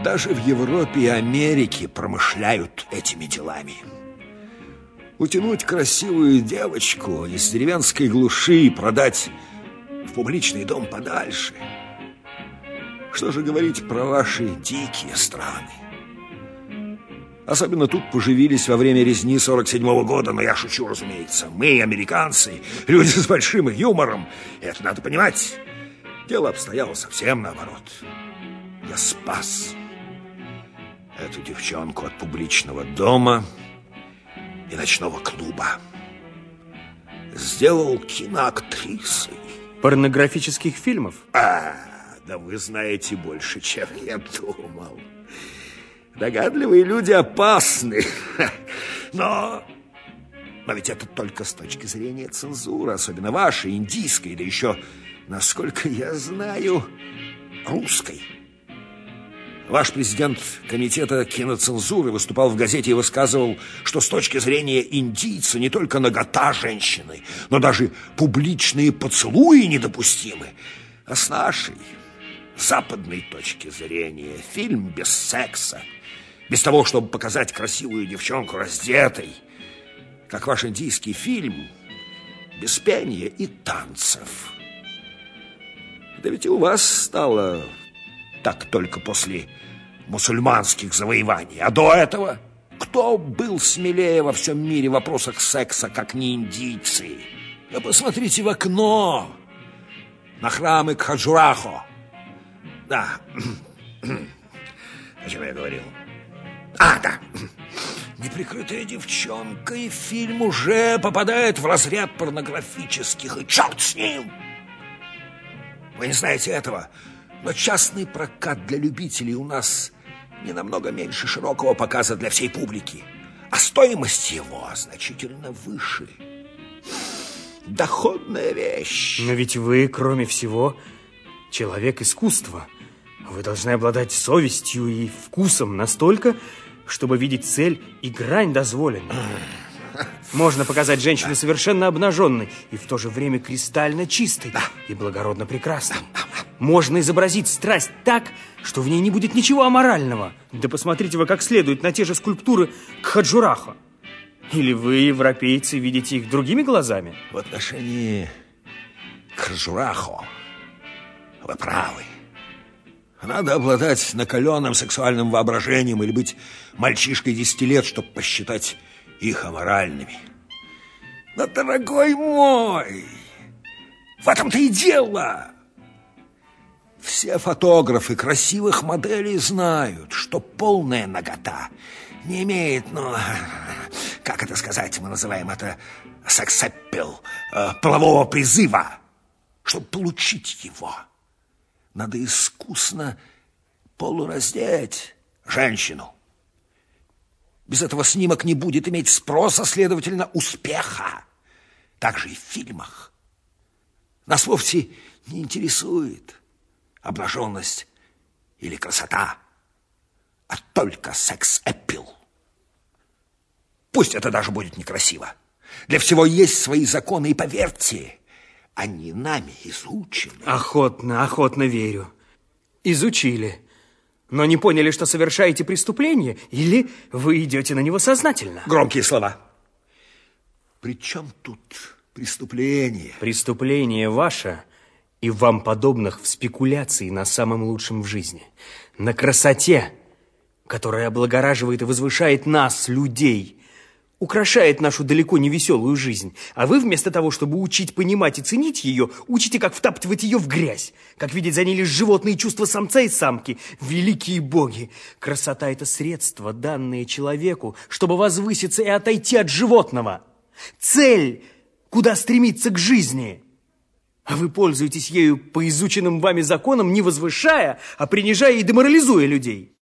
Даже в Европе и Америке промышляют этими делами. Утянуть красивую девочку из деревенской глуши и продать в публичный дом подальше. Что же говорить про ваши дикие страны? Особенно тут поживились во время резни 47-го года, но я шучу, разумеется. Мы, американцы, люди с большим юмором, и это надо понимать. Дело обстояло совсем наоборот. Я спас эту девчонку от публичного дома и ночного клуба. Сделал киноактрисой. Порнографических фильмов? Да вы знаете больше, чем я думал. Догадливые люди опасны. Но ведь это только с точки зрения цензуры, особенно вашей, индийской, да еще, насколько я знаю, русской. Ваш президент комитета киноцензуры выступал в газете и высказывал, что с точки зрения индийца не только нагота женщины, но даже публичные поцелуи недопустимы. А с нашей западной точки зрения фильм без секса, без того, чтобы показать красивую девчонку раздетой, как ваш индийский фильм, без пения и танцев. Да ведь и у вас стало так только после мусульманских завоеваний. А до этого кто был смелее во всем мире в вопросах секса, как не индийцы? Да посмотрите в окно на храмы Кхаджурахо. Да. О чем я говорил? Да. Неприкрытая девчонка, и фильм уже попадает в разряд порнографических. И черт с ним! Вы не знаете этого, но частный прокат для любителей у нас не намного меньше широкого показа для всей публики. А стоимость его значительно выше. Доходная вещь. Но ведь вы, кроме всего, человек искусства. Вы должны обладать совестью и вкусом настолько, чтобы видеть цель и грань дозволенной. Можно показать женщину совершенно обнаженной и в то же время кристально чистой и благородно прекрасной. Можно изобразить страсть так, что в ней не будет ничего аморального. Да посмотрите вы как следует на те же скульптуры Кхаджурахо. Или вы, европейцы, видите их другими глазами? В отношении Кхаджурахо вы правы. Надо обладать накаленным сексуальным воображением или быть мальчишкой 10 лет, чтобы посчитать их аморальными. Но, дорогой мой, в этом-то и дело. Все фотографы красивых моделей знают, что полная нагота не имеет, как это сказать, мы называем это секс-аппил, полового призыва. Чтобы получить его, надо искусно полураздеть женщину. Без этого снимок не будет иметь спроса, следовательно, успеха. Так же и в фильмах. Нас вовсе не интересует обнаженность или красота, а только секс-аппил. Пусть это даже будет некрасиво. Для всего есть свои законы, и поверьте, они нами изучены. Охотно верю. Изучили. Но не поняли, что совершаете преступление, или вы идете на него сознательно? Громкие слова. При чем тут преступление? Преступление ваше и вам подобных в спекуляции на самом лучшем в жизни. На красоте, которая облагораживает и возвышает нас, людей, украшает нашу далеко не веселую жизнь. А вы вместо того, чтобы учить понимать и ценить ее, учите, как втаптывать ее в грязь, как видеть за ней лишь животные чувства самца и самки. Великие боги! Красота – это средство, данное человеку, чтобы возвыситься и отойти от животного. Цель, куда стремиться к жизни. А вы пользуетесь ею по изученным вами законам, не возвышая, а принижая и деморализуя людей.